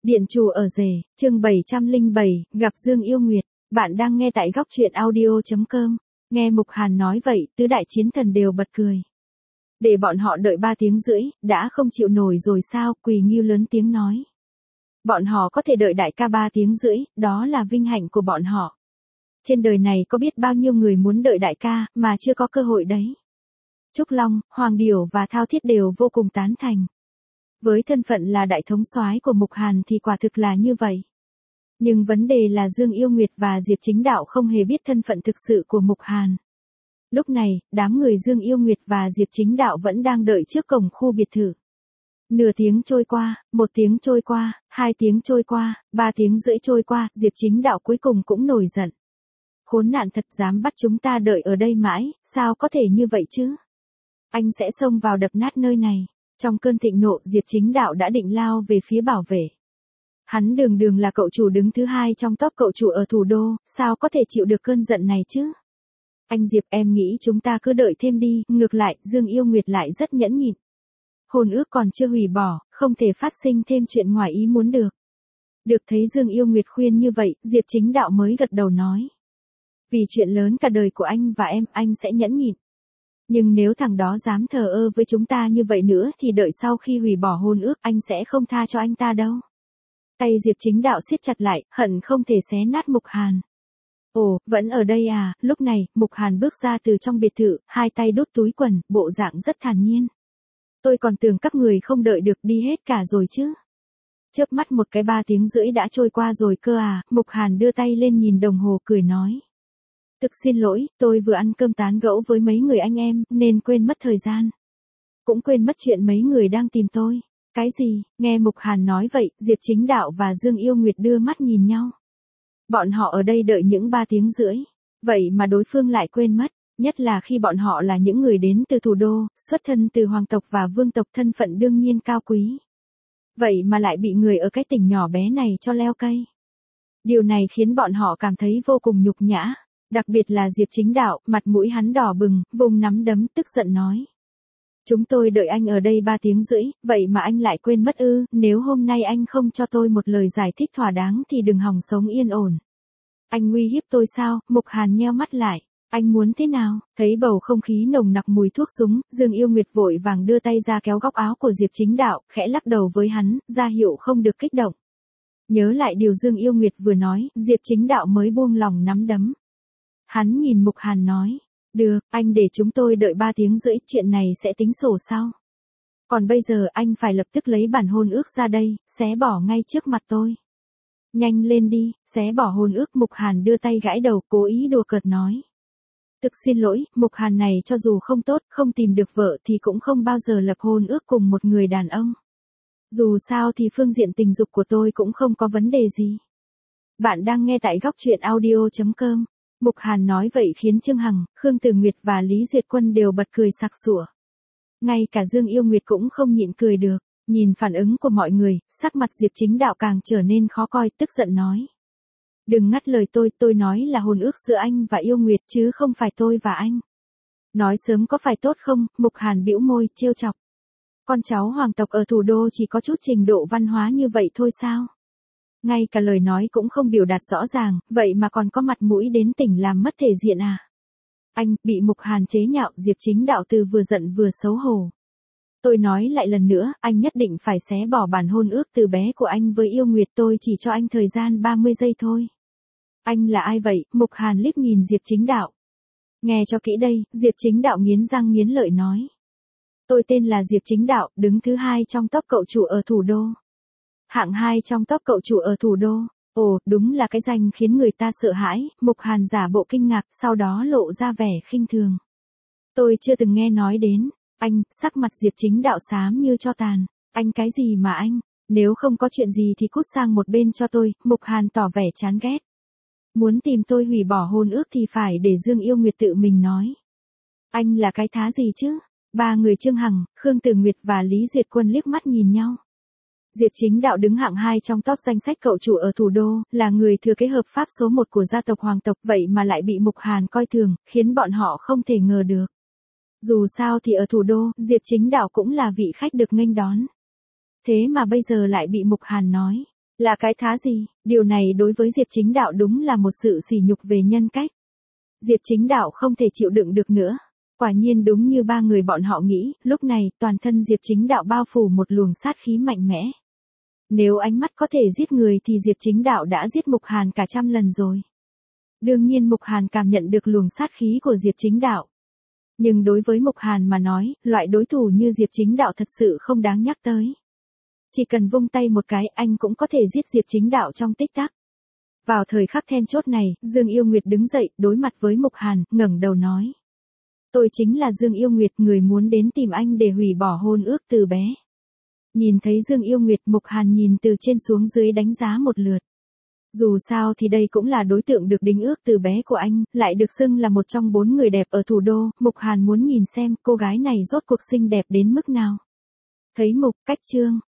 Điện chủ ở rể, chương 707, gặp Dương Yêu Nguyệt. Bạn đang nghe tại góc truyện audio.com. Nghe Mục Hàn nói vậy, tứ đại chiến thần đều bật cười. Để bọn họ đợi 3 tiếng rưỡi, đã không chịu nổi rồi sao? Quỳ Nghiêu lớn tiếng nói. Bọn họ có thể đợi đại ca 3 tiếng rưỡi, đó là vinh hạnh của bọn họ. Trên đời này có biết bao nhiêu người muốn đợi đại ca, mà chưa có cơ hội đấy. Trúc Long, Hoàng Điểu và Thao Thiết đều vô cùng tán thành. Với thân phận là đại thống soái của Mục Hàn thì quả thực là như vậy. Nhưng vấn đề là Dương Yêu Nguyệt và Diệp Chính Đạo không hề biết thân phận thực sự của Mục Hàn. Lúc này, đám người Dương Yêu Nguyệt và Diệp Chính Đạo vẫn đang đợi trước cổng khu biệt thự. Nửa tiếng trôi qua, 1 tiếng trôi qua, 2 tiếng trôi qua, 3 tiếng rưỡi trôi qua, Diệp Chính Đạo cuối cùng cũng nổi giận. Khốn nạn thật, dám bắt chúng ta đợi ở đây mãi, sao có thể như vậy chứ? Anh sẽ xông vào đập nát nơi này. Trong cơn thịnh nộ, Diệp Chính Đạo đã định lao về phía bảo vệ. Hắn đường đường là cậu chủ đứng thứ 2 trong top cậu chủ ở thủ đô, sao có thể chịu được cơn giận này chứ? Anh Diệp, em nghĩ chúng ta cứ đợi thêm đi. Ngược lại, Dương Yêu Nguyệt lại rất nhẫn nhịn. Hôn ước còn chưa hủy bỏ, không thể phát sinh thêm chuyện ngoài ý muốn được. Được thấy Dương Yêu Nguyệt khuyên như vậy, Diệp Chính Đạo mới gật đầu nói. Vì chuyện lớn cả đời của anh và em, anh sẽ nhẫn nhịn. Nhưng nếu thằng đó dám thờ ơ với chúng ta như vậy nữa thì đợi sau khi hủy bỏ hôn ước anh sẽ không tha cho anh ta đâu. Tay Diệp Chính Đạo siết chặt lại, hận không thể xé nát Mục Hàn. Ồ, vẫn ở đây à? Lúc này, Mục Hàn bước ra từ trong biệt thự, 2 tay đút túi quần, bộ dạng rất thản nhiên. Tôi còn tưởng các người không đợi được đi hết cả rồi chứ. Chớp mắt một cái 3 tiếng rưỡi đã trôi qua rồi cơ à? Mục Hàn đưa tay lên nhìn đồng hồ cười nói. Thực xin lỗi, tôi vừa ăn cơm tán gẫu với mấy người anh em, nên quên mất thời gian. Cũng quên mất chuyện mấy người đang tìm tôi. Cái gì? Nghe Mục Hàn nói vậy, Diệp Chính Đạo và Dương Yêu Nguyệt đưa mắt nhìn nhau. Bọn họ ở đây đợi những 3 tiếng rưỡi. Vậy mà đối phương lại quên mất. Nhất là khi bọn họ là những người đến từ thủ đô, xuất thân từ hoàng tộc và vương tộc, thân phận đương nhiên cao quý. Vậy mà lại bị người ở cái tỉnh nhỏ bé này cho leo cây. Điều này khiến bọn họ cảm thấy vô cùng nhục nhã. Đặc biệt là Diệp Chính Đạo, mặt mũi hắn đỏ bừng, vùng nắm đấm, tức giận nói. Chúng tôi đợi anh ở đây 3 tiếng rưỡi, vậy mà anh lại quên mất ư? Nếu hôm nay anh không cho tôi một lời giải thích thỏa đáng thì đừng hòng sống yên ổn. Anh uy hiếp tôi sao? Mục Hàn nheo mắt lại. Anh muốn thế nào? Thấy bầu không khí nồng nặc mùi thuốc súng, Dương Yêu Nguyệt vội vàng đưa tay ra kéo góc áo của Diệp Chính Đạo, khẽ lắc đầu với hắn, ra hiệu không được kích động. Nhớ lại điều Dương Yêu Nguyệt vừa nói, Diệp Chính Đạo mới buông lòng nắm đấm. Hắn nhìn Mục Hàn nói, được, anh để chúng tôi đợi 3 tiếng rưỡi, chuyện này sẽ tính sổ sau. Còn bây giờ anh phải lập tức lấy bản hôn ước ra đây, xé bỏ ngay trước mặt tôi. Nhanh lên đi, xé bỏ hôn ước. Mục Hàn đưa tay gãi đầu, cố ý đùa cợt nói. Thực xin lỗi, Mục Hàn này cho dù không tốt, không tìm được vợ thì cũng không bao giờ lập hôn ước cùng một người đàn ông. Dù sao thì phương diện tình dục của tôi cũng không có vấn đề gì. Bạn đang nghe tại góc truyện audio.com. Mục Hàn nói vậy khiến Trương Hằng, Khương Từ Nguyệt và Lý Duyệt Quân đều bật cười sặc sụa. Ngay cả Dương Yêu Nguyệt cũng không nhịn cười được, nhìn phản ứng của mọi người, sắc mặt Diệp Chính Đạo càng trở nên khó coi, tức giận nói. Đừng ngắt lời tôi nói là hôn ước giữa anh và Yêu Nguyệt chứ không phải tôi và anh. Nói sớm có phải tốt không? Mục Hàn bĩu môi, trêu chọc. Con cháu hoàng tộc ở thủ đô chỉ có chút trình độ văn hóa như vậy thôi sao? Ngay cả lời nói cũng không biểu đạt rõ ràng, vậy mà còn có mặt mũi đến tỉnh làm mất thể diện à? Anh, bị Mục Hàn chế nhạo, Diệp Chính Đạo từ vừa giận vừa xấu hổ. Tôi nói lại lần nữa, anh nhất định phải xé bỏ bản hôn ước từ bé của anh với Yêu Nguyệt, tôi chỉ cho anh thời gian 30 giây thôi. Anh là ai vậy? Mục Hàn liếc nhìn Diệp Chính Đạo. Nghe cho kỹ đây, Diệp Chính Đạo nghiến răng nghiến lợi nói. Tôi tên là Diệp Chính Đạo, đứng thứ 2 trong top cậu chủ ở thủ đô. Hạng 2 trong top cậu chủ ở thủ đô. Ồ, đúng là cái danh khiến người ta sợ hãi. Mục Hàn giả bộ kinh ngạc, sau đó lộ ra vẻ khinh thường. Tôi chưa từng nghe nói đến. Anh, sắc mặt Diệp Chính Đạo xám như tro tàn. Anh cái gì mà anh? Nếu không có chuyện gì thì cút sang một bên cho tôi. Mục Hàn tỏ vẻ chán ghét. Muốn tìm tôi hủy bỏ hôn ước thì phải để Dương Yêu Nguyệt tự mình nói. Anh là cái thá gì chứ? 3 người Trương Hằng, Khương Từ Nguyệt và Lý Duyệt Quân liếc mắt nhìn nhau. Diệp Chính Đạo đứng hạng 2 trong top danh sách cậu chủ ở thủ đô, là người thừa kế hợp pháp số 1 của gia tộc hoàng tộc, vậy mà lại bị Mục Hàn coi thường, khiến bọn họ không thể ngờ được. Dù sao thì ở thủ đô, Diệp Chính Đạo cũng là vị khách được nghênh đón. Thế mà bây giờ lại bị Mục Hàn nói. Là cái thá gì, điều này đối với Diệp Chính Đạo đúng là một sự sỉ nhục về nhân cách. Diệp Chính Đạo không thể chịu đựng được nữa. Quả nhiên đúng như ba người bọn họ nghĩ, lúc này toàn thân Diệp Chính Đạo bao phủ một luồng sát khí mạnh mẽ. Nếu ánh mắt có thể giết người thì Diệp Chính Đạo đã giết Mục Hàn cả trăm lần rồi. Đương nhiên Mục Hàn cảm nhận được luồng sát khí của Diệp Chính Đạo. Nhưng đối với Mục Hàn mà nói, loại đối thủ như Diệp Chính Đạo thật sự không đáng nhắc tới. Chỉ cần vung tay một cái anh cũng có thể giết Diệp Chính Đạo trong tích tắc. Vào thời khắc then chốt này, Dương Yêu Nguyệt đứng dậy, đối mặt với Mục Hàn, ngẩng đầu nói. Tôi chính là Dương Yêu Nguyệt, người muốn đến tìm anh để hủy bỏ hôn ước từ bé. Nhìn thấy Dương Yêu Nguyệt, Mục Hàn nhìn từ trên xuống dưới đánh giá một lượt. Dù sao thì đây cũng là đối tượng được đính ước từ bé của anh, lại được xưng là một trong 4 người đẹp ở thủ đô. Mục Hàn muốn nhìn xem cô gái này rốt cuộc xinh đẹp đến mức nào. Thấy Mục Cách Trương,